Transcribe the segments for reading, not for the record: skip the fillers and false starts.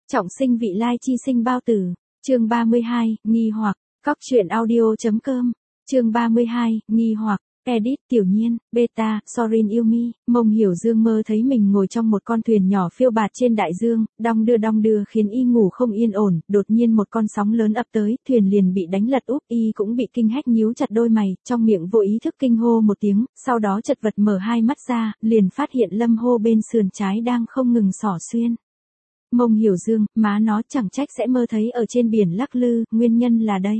Trọng sinh vị lai chi sinh bao tử. Chương 32, nghi hoặc. Cóc truyện audio.com. Chương 32, nghi hoặc. Edit Tiểu Nhiên, Beta, Sorin Yumi. Mông Hiểu Dương mơ thấy mình ngồi trong một con thuyền nhỏ phiêu bạt trên đại dương, đong đưa khiến y ngủ không yên ổn, đột nhiên một con sóng lớn ập tới, thuyền liền bị đánh lật úp, y cũng bị kinh hách nhíu chặt đôi mày, trong miệng vô ý thức kinh hô một tiếng, sau đó chật vật mở hai mắt ra, liền phát hiện Lâm Hô bên sườn trái đang không ngừng xỏ xuyên. Mông Hiểu Dương, má nó chẳng trách sẽ mơ thấy ở trên biển lắc lư, nguyên nhân là đây.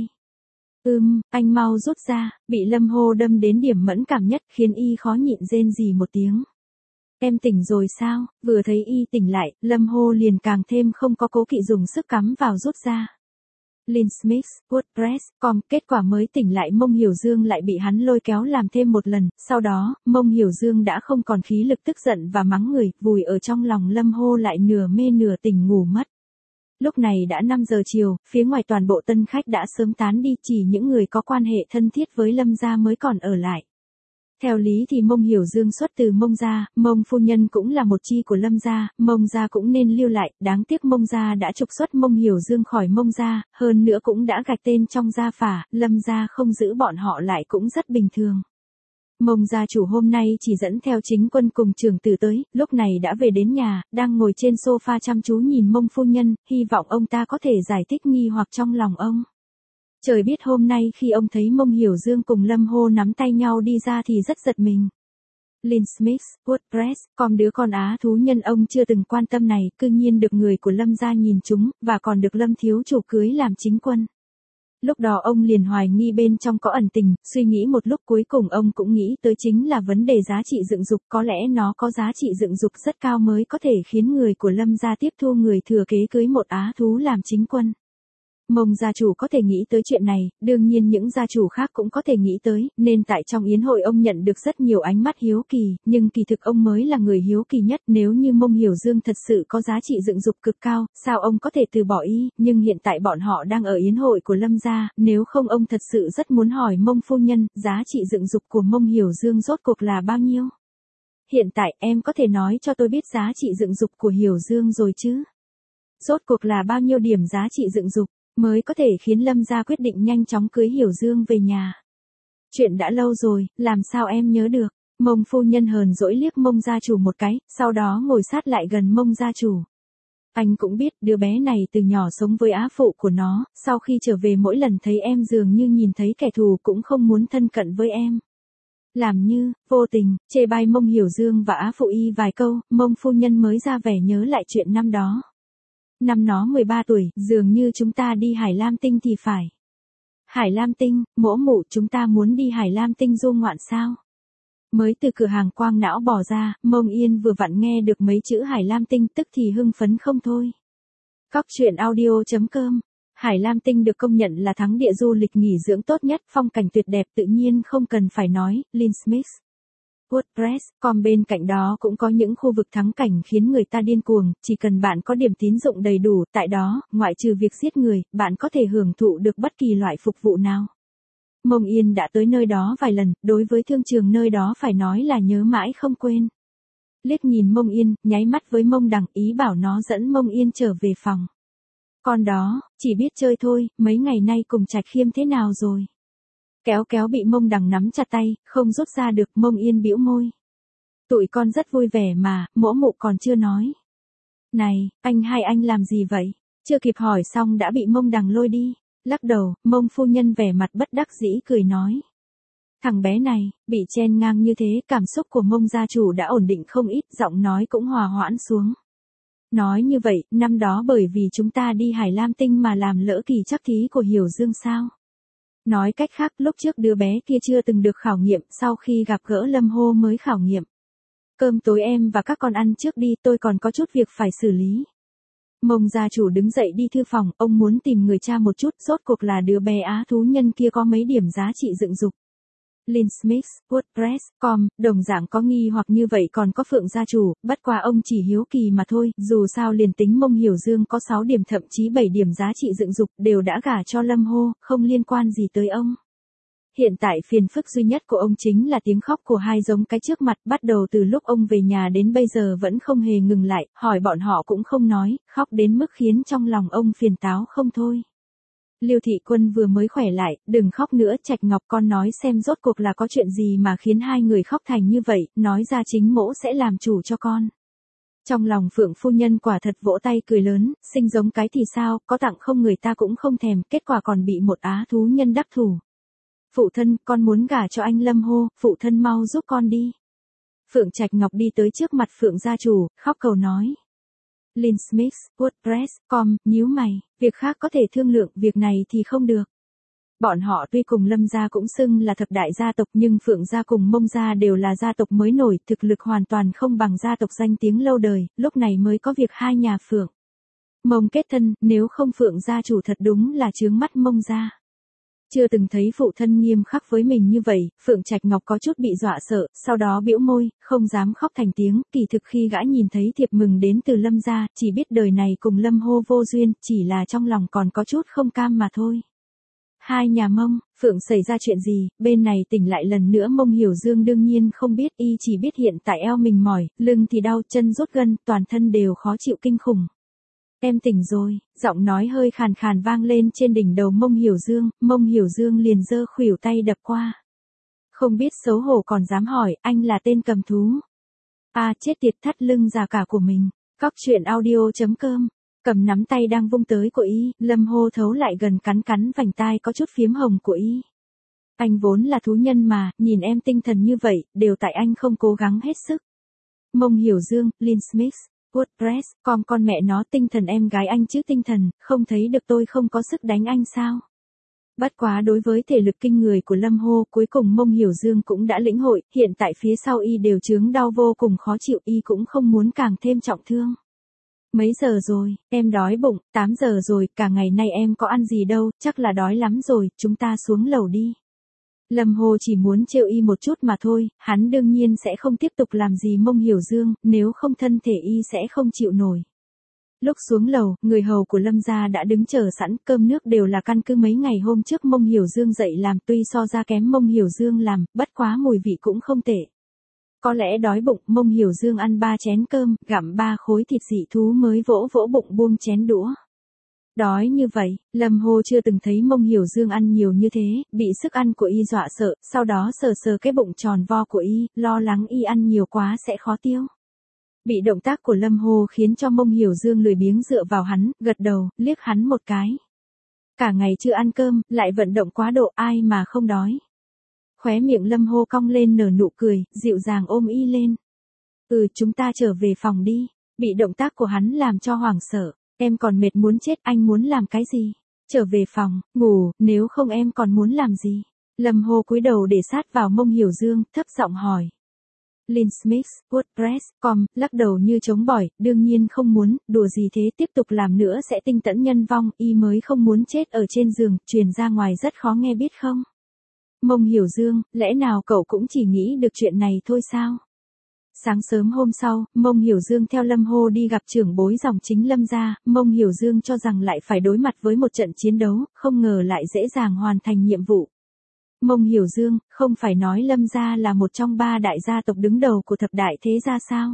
Anh mau rút ra, bị Lâm Hô đâm đến điểm mẫn cảm nhất khiến y khó nhịn rên rỉ một tiếng. Em tỉnh rồi sao? Vừa thấy y tỉnh lại, Lâm Hô liền càng thêm không có cố kỵ dùng sức cắm vào rút ra. Linsmith, WordPress.com. Kết quả mới tỉnh lại Mông Hiểu Dương lại bị hắn lôi kéo làm thêm một lần, sau đó, Mông Hiểu Dương đã không còn khí lực tức giận và mắng người, vùi ở trong lòng Lâm Hô lại nửa mê nửa tỉnh ngủ mất. Lúc này đã 5 giờ chiều, phía ngoài toàn bộ tân khách đã sớm tán đi, chỉ những người có quan hệ thân thiết với Lâm gia mới còn ở lại. Theo lý thì Mông Hiểu Dương xuất từ Mông gia, Mông phu nhân cũng là một chi của Lâm gia, Mông gia cũng nên lưu lại, đáng tiếc Mông gia đã trục xuất Mông Hiểu Dương khỏi Mông gia, hơn nữa cũng đã gạch tên trong gia phả, Lâm gia không giữ bọn họ lại cũng rất bình thường. Mông gia chủ hôm nay chỉ dẫn theo Chính Quân cùng trưởng tử tới, lúc này đã về đến nhà, đang ngồi trên sofa chăm chú nhìn Mông phu nhân, hy vọng ông ta có thể giải thích nghi hoặc trong lòng ông. Trời biết hôm nay khi ông thấy Mông Hiểu Dương cùng Lâm Hô nắm tay nhau đi ra thì rất giật mình. Linsmith, WordPress.com. Đứa con á thú nhân ông chưa từng quan tâm này, cư nhiên được người của Lâm gia nhìn chúng, và còn được Lâm thiếu chủ cưới làm chính quân. Lúc đó ông liền hoài nghi bên trong có ẩn tình, suy nghĩ một lúc cuối cùng ông cũng nghĩ tới chính là vấn đề giá trị dựng dục, có lẽ nó có giá trị dựng dục rất cao mới có thể khiến người của Lâm gia tiếp thu người thừa kế cưới một á thú làm chính quân. Mông gia chủ có thể nghĩ tới chuyện này, đương nhiên những gia chủ khác cũng có thể nghĩ tới, nên tại trong yến hội ông nhận được rất nhiều ánh mắt hiếu kỳ, nhưng kỳ thực ông mới là người hiếu kỳ nhất. Nếu như Mông Hiểu Dương thật sự có giá trị dựng dục cực cao, sao ông có thể từ bỏ y, nhưng hiện tại bọn họ đang ở yến hội của Lâm gia, nếu không ông thật sự rất muốn hỏi Mông phu nhân, giá trị dựng dục của Mông Hiểu Dương rốt cuộc là bao nhiêu? Hiện tại em có thể nói cho tôi biết giá trị dựng dục của Hiểu Dương rồi chứ? Rốt cuộc là bao nhiêu điểm giá trị dựng dục mới có thể khiến Lâm gia quyết định nhanh chóng cưới Hiểu Dương về nhà? Chuyện đã lâu rồi, làm sao em nhớ được? Mông phu nhân hờn dỗi liếc Mông gia chủ một cái, sau đó ngồi sát lại gần Mông gia chủ. Anh cũng biết đứa bé này từ nhỏ sống với á phụ của nó, sau khi trở về mỗi lần thấy em dường như nhìn thấy kẻ thù cũng không muốn thân cận với em. Làm như, vô tình, chê bai Mông Hiểu Dương và á phụ y vài câu, Mông phu nhân mới ra vẻ nhớ lại chuyện năm đó. Năm nó 13 tuổi, dường như chúng ta đi Hải Lam Tinh thì phải. Hải Lam Tinh, mỗ mụ chúng ta muốn đi Hải Lam Tinh du ngoạn sao? Mới từ cửa hàng quang não bỏ ra, Mông Yên vừa vặn nghe được mấy chữ Hải Lam Tinh tức thì hưng phấn không thôi. Cóc truyện audio.com. Hải Lam Tinh được công nhận là thắng địa du lịch nghỉ dưỡng tốt nhất, phong cảnh tuyệt đẹp tự nhiên không cần phải nói. Linsmith, WordPress.com. Bên cạnh đó cũng có những khu vực thắng cảnh khiến người ta điên cuồng, chỉ cần bạn có điểm tín dụng đầy đủ, tại đó, ngoại trừ việc giết người, bạn có thể hưởng thụ được bất kỳ loại phục vụ nào. Mông Yên đã tới nơi đó vài lần, đối với thương trường nơi đó phải nói là nhớ mãi không quên. Liếc nhìn Mông Yên, nháy mắt với Mông Đằng, ý bảo nó dẫn Mông Yên trở về phòng. Con đó, chỉ biết chơi thôi, mấy ngày nay cùng Trạch Khiêm thế nào rồi? Kéo bị Mông Đằng nắm chặt tay, không rút ra được. Mông Yên bĩu môi. Tụi con rất vui vẻ mà, mỗ mụ còn chưa nói. Này, anh hai anh làm gì vậy? Chưa kịp hỏi xong đã bị Mông Đằng lôi đi. Lắc đầu, Mông phu nhân vẻ mặt bất đắc dĩ cười nói. Thằng bé này, bị chen ngang như thế, cảm xúc của Mông gia chủ đã ổn định không ít, giọng nói cũng hòa hoãn xuống. Nói như vậy, năm đó bởi vì chúng ta đi Hải Lam Tinh mà làm lỡ kỳ trắc thí của Hiểu Dương sao? Nói cách khác, lúc trước đứa bé kia chưa từng được khảo nghiệm, sau khi gặp gỡ Lâm Hô mới khảo nghiệm. Cơm tối em và các con ăn trước đi, tôi còn có chút việc phải xử lý. Mông gia chủ đứng dậy đi thư phòng, ông muốn tìm người cha một chút, rốt cuộc là đứa bé á thú nhân kia có mấy điểm giá trị dựng dục. Linsmith, WordPress.com. Đồng dạng có nghi hoặc như vậy còn có Phượng gia chủ, bất quá ông chỉ hiếu kỳ mà thôi, dù sao liền tính Mông Hiểu Dương có 6 điểm thậm chí 7 điểm giá trị dựng dục đều đã gả cho Lâm Hô, không liên quan gì tới ông. hiện tại phiền phức duy nhất của ông chính là tiếng khóc của hai giống cái trước mặt, bắt đầu từ lúc ông về nhà đến bây giờ vẫn không hề ngừng lại, hỏi bọn họ cũng không nói, khóc đến mức khiến trong lòng ông phiền táo không thôi. Lưu Thị Quân vừa mới khỏe lại, đừng khóc nữa Trạch Ngọc, con nói xem rốt cuộc là có chuyện gì mà khiến hai người khóc thành như vậy, nói ra chính mỗ sẽ làm chủ cho con. Trong lòng Phượng phu nhân quả thật vỗ tay cười lớn, sinh giống cái thì sao, có tặng không người ta cũng không thèm, kết quả còn bị một á thú nhân đắc thủ. Phụ thân, con muốn gả cho anh Lâm hô, phụ thân mau giúp con đi. Phượng Trạch Ngọc đi tới trước mặt Phượng gia chủ, khóc cầu nói. Lynn Smith, WordPress.com, nhíu mày, việc khác có thể thương lượng, việc này thì không được. Bọn họ tuy cùng Lâm gia cũng xưng là thập đại gia tộc nhưng Phượng gia cùng Mông gia đều là gia tộc mới nổi, thực lực hoàn toàn không bằng gia tộc danh tiếng lâu đời, lúc này mới có việc hai nhà Phượng Mông kết thân, nếu không Phượng gia chủ thật đúng là chướng mắt Mông gia. Chưa từng thấy phụ thân nghiêm khắc với mình như vậy, Phượng Trạch Ngọc có chút bị dọa sợ, sau đó bĩu môi, không dám khóc thành tiếng, kỳ thực khi gã nhìn thấy thiệp mừng đến từ Lâm gia, chỉ biết đời này cùng Lâm hô vô duyên, chỉ là trong lòng còn có chút không cam mà thôi. Hai nhà Mông, Phượng xảy ra chuyện gì, bên này tỉnh lại lần nữa Mông Hiểu Dương đương nhiên không biết, y chỉ biết hiện tại eo mình mỏi, lưng thì đau, chân rút gân, toàn thân đều khó chịu kinh khủng. Em tỉnh rồi, giọng nói hơi khàn khàn vang lên trên đỉnh đầu Mông Hiểu Dương liền giơ khuỷu tay đập qua. Không biết xấu hổ còn dám hỏi, anh là tên cầm thú. À chết tiệt, thắt lưng già cả của mình. Cóc truyện audio.com. Cầm nắm tay đang vung tới của y, Lâm hô thấu lại gần cắn vành tai có chút phiếm hồng của y. Anh vốn là thú nhân mà, nhìn em tinh thần như vậy, đều tại anh không cố gắng hết sức. Mông Hiểu Dương, Lynn Smith, WordPress.com, con mẹ nó, tinh thần em gái anh chứ tinh thần, không thấy được tôi không có sức đánh anh sao? Bất quá đối với thể lực kinh người của Lâm hô, cuối cùng Mông Hiểu Dương cũng đã lĩnh hội, hiện tại phía sau y đều chướng đau vô cùng khó chịu, y cũng không muốn càng thêm trọng thương. Mấy giờ rồi, em đói bụng, 8 giờ rồi, cả ngày nay em có ăn gì đâu, chắc là đói lắm rồi, chúng ta xuống lầu đi. Lâm Hồ chỉ muốn trêu y một chút mà thôi, hắn đương nhiên sẽ không tiếp tục làm gì Mông Hiểu Dương, nếu không thân thể y sẽ không chịu nổi. Lúc xuống lầu, người hầu của Lâm gia đã đứng chờ sẵn, cơm nước đều là căn cứ mấy ngày hôm trước Mông Hiểu Dương dậy làm, tuy so ra kém Mông Hiểu Dương làm, bất quá mùi vị cũng không tệ. Có lẽ đói bụng, Mông Hiểu Dương ăn 3 chén cơm, gặm 3 khối thịt dị thú mới vỗ bụng buông chén đũa. Đói như vậy, Lâm Hồ chưa từng thấy Mông Hiểu Dương ăn nhiều như thế, bị sức ăn của y dọa sợ, sau đó sờ cái bụng tròn vo của y, lo lắng y ăn nhiều quá sẽ khó tiêu. Bị động tác của Lâm Hồ khiến cho Mông Hiểu Dương lười biếng dựa vào hắn, gật đầu, liếc hắn một cái. Cả ngày chưa ăn cơm, lại vận động quá độ, ai mà không đói. Khóe miệng Lâm Hồ cong lên nở nụ cười, dịu dàng ôm y lên. Chúng ta trở về phòng đi. Bị động tác của hắn làm cho hoảng sợ. Em còn mệt muốn chết, anh muốn làm cái gì? Trở về phòng, ngủ, nếu không em còn muốn làm gì? Lâm Hồ cúi đầu để sát vào Mông Hiểu Dương, thấp giọng hỏi. Lynn Smith, WordPress.com, lắc đầu như chống bỏi, đương nhiên không muốn, đùa gì thế, tiếp tục làm nữa sẽ tinh tẫn nhân vong, y mới không muốn chết ở trên giường, truyền ra ngoài rất khó nghe biết không? Mông Hiểu Dương, lẽ nào cậu cũng chỉ nghĩ được chuyện này thôi sao? Sáng sớm hôm sau, Mông Hiểu Dương theo Lâm Hồ đi gặp trưởng bối dòng chính Lâm gia, Mông Hiểu Dương cho rằng lại phải đối mặt với một trận chiến đấu, không ngờ lại dễ dàng hoàn thành nhiệm vụ. Mông Hiểu Dương, không phải nói Lâm gia là một trong 3 đại gia tộc đứng đầu của thập đại thế gia sao?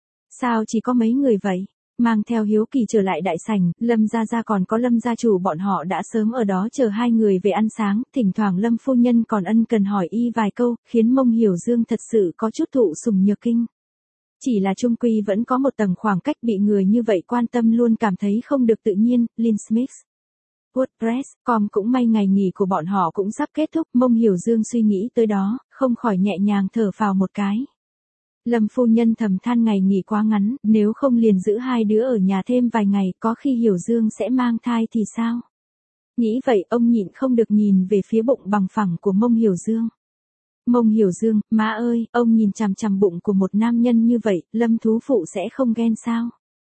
Sao chỉ có mấy người vậy? Mang theo hiếu kỳ trở lại đại sảnh, Lâm gia còn có Lâm gia chủ bọn họ đã sớm ở đó chờ hai người về ăn sáng, thỉnh thoảng Lâm phu nhân còn ân cần hỏi y vài câu, khiến Mông Hiểu Dương thật sự có chút thụ sủng nhược kinh. Chỉ là chung quy vẫn có một tầng khoảng cách bị người như vậy quan tâm luôn cảm thấy không được tự nhiên, Lynn Smith. WordPress.com cũng may ngày nghỉ của bọn họ cũng sắp kết thúc, Mông Hiểu Dương suy nghĩ tới đó, không khỏi nhẹ nhàng thở phào một cái. Lâm phu nhân thầm than ngày nghỉ quá ngắn, nếu không liền giữ hai đứa ở nhà thêm vài ngày, có khi Hiểu Dương sẽ mang thai thì sao? Nghĩ vậy ông nhịn không được nhìn về phía bụng bằng phẳng của Mông Hiểu Dương. Mông Hiểu Dương, má ơi, ông nhìn chằm bụng của một nam nhân như vậy, Lâm thú phụ sẽ không ghen sao?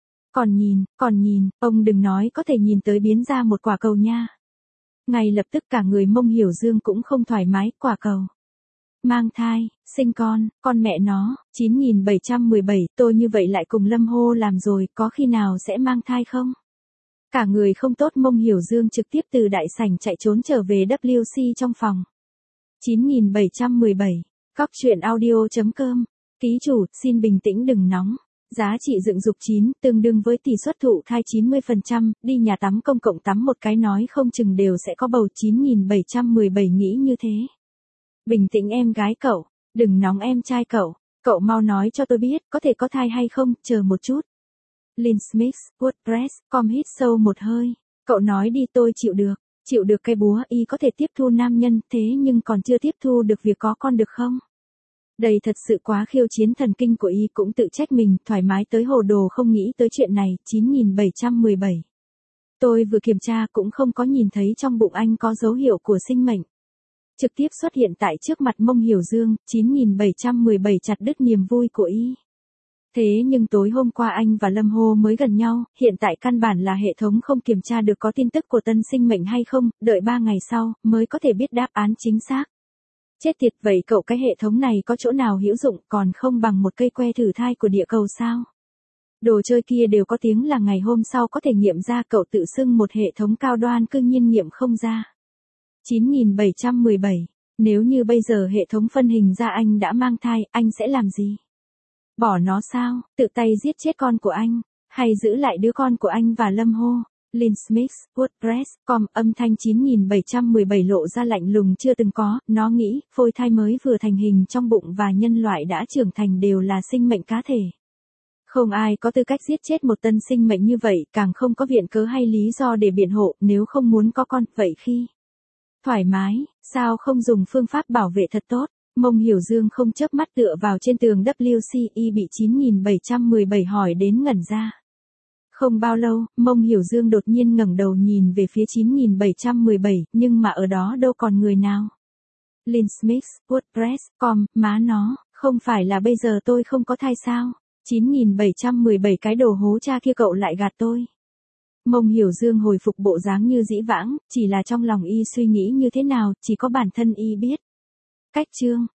Còn nhìn, ông đừng nói có thể nhìn tới biến ra một quả cầu nha. Ngay lập tức cả người Mông Hiểu Dương cũng không thoải mái, quả cầu. Mang thai, sinh con mẹ nó, 9717, tôi như vậy lại cùng Lâm Hô làm rồi, có khi nào sẽ mang thai không? Cả người không tốt Mông Hiểu Dương trực tiếp từ đại sảnh chạy trốn trở về WC trong phòng. 9717. Cóc truyện audio.com. Ký chủ, xin bình tĩnh đừng nóng. Giá trị dựng dục 9, tương đương với tỷ suất thụ thai 90%, đi nhà tắm công cộng tắm một cái nói không chừng đều sẽ có bầu. 9717 nghĩ như thế. Bình tĩnh em gái cậu, đừng nóng em trai cậu mau nói cho tôi biết, có thể có thai hay không, chờ một chút. Lynn Smith, WordPress.com hít sâu một hơi. Cậu nói đi tôi chịu được cái búa y có thể tiếp thu nam nhân, thế nhưng còn chưa tiếp thu được việc có con được không? Đây thật sự quá khiêu chiến thần kinh của y, cũng tự trách mình, thoải mái tới hồ đồ không nghĩ tới chuyện này. 9717. Tôi vừa kiểm tra cũng không có nhìn thấy trong bụng anh có dấu hiệu của sinh mệnh. Trực tiếp xuất hiện tại trước mặt Mông Hiểu Dương. 9717 chặt đứt niềm vui của y. Thế nhưng tối hôm qua anh và Lâm Hô mới gần nhau, hiện tại căn bản là hệ thống không kiểm tra được có tin tức của tân sinh mệnh hay không, đợi 3 ngày sau, mới có thể biết đáp án chính xác. Chết tiệt, vậy cậu cái hệ thống này có chỗ nào hữu dụng, còn không bằng một cây que thử thai của địa cầu sao? Đồ chơi kia đều có tiếng là ngày hôm sau có thể nghiệm ra, cậu tự xưng một hệ thống cao đoan cư nhiên nghiệm không ra. 9717. Nếu như bây giờ hệ thống phân hình ra anh đã mang thai, anh sẽ làm gì? Bỏ nó sao, tự tay giết chết con của anh, hay giữ lại đứa con của anh và Lâm Hô? Lynn Smith, WordPress.com, âm thanh 9717 lộ ra lạnh lùng chưa từng có, nó nghĩ, phôi thai mới vừa thành hình trong bụng và nhân loại đã trưởng thành đều là sinh mệnh cá thể. Không ai có tư cách giết chết một tân sinh mệnh như vậy, càng không có viện cớ hay lý do để biện hộ, nếu không muốn có con, vậy khi thoải mái, sao không dùng phương pháp bảo vệ thật tốt? Mông Hiểu Dương không chớp mắt tựa vào trên tường WCI bị 9717 hỏi đến ngẩn ra. Không bao lâu, Mông Hiểu Dương đột nhiên ngẩng đầu nhìn về phía 9717, nhưng mà ở đó đâu còn người nào. Lynn Smith, WordPress.com, má nó, không phải là bây giờ tôi không có thai sao? 9717 cái đồ hố cha kia cậu lại gạt tôi. Mông Hiểu Dương hồi phục bộ dáng như dĩ vãng, chỉ là trong lòng y suy nghĩ như thế nào, chỉ có bản thân y biết. Cách chương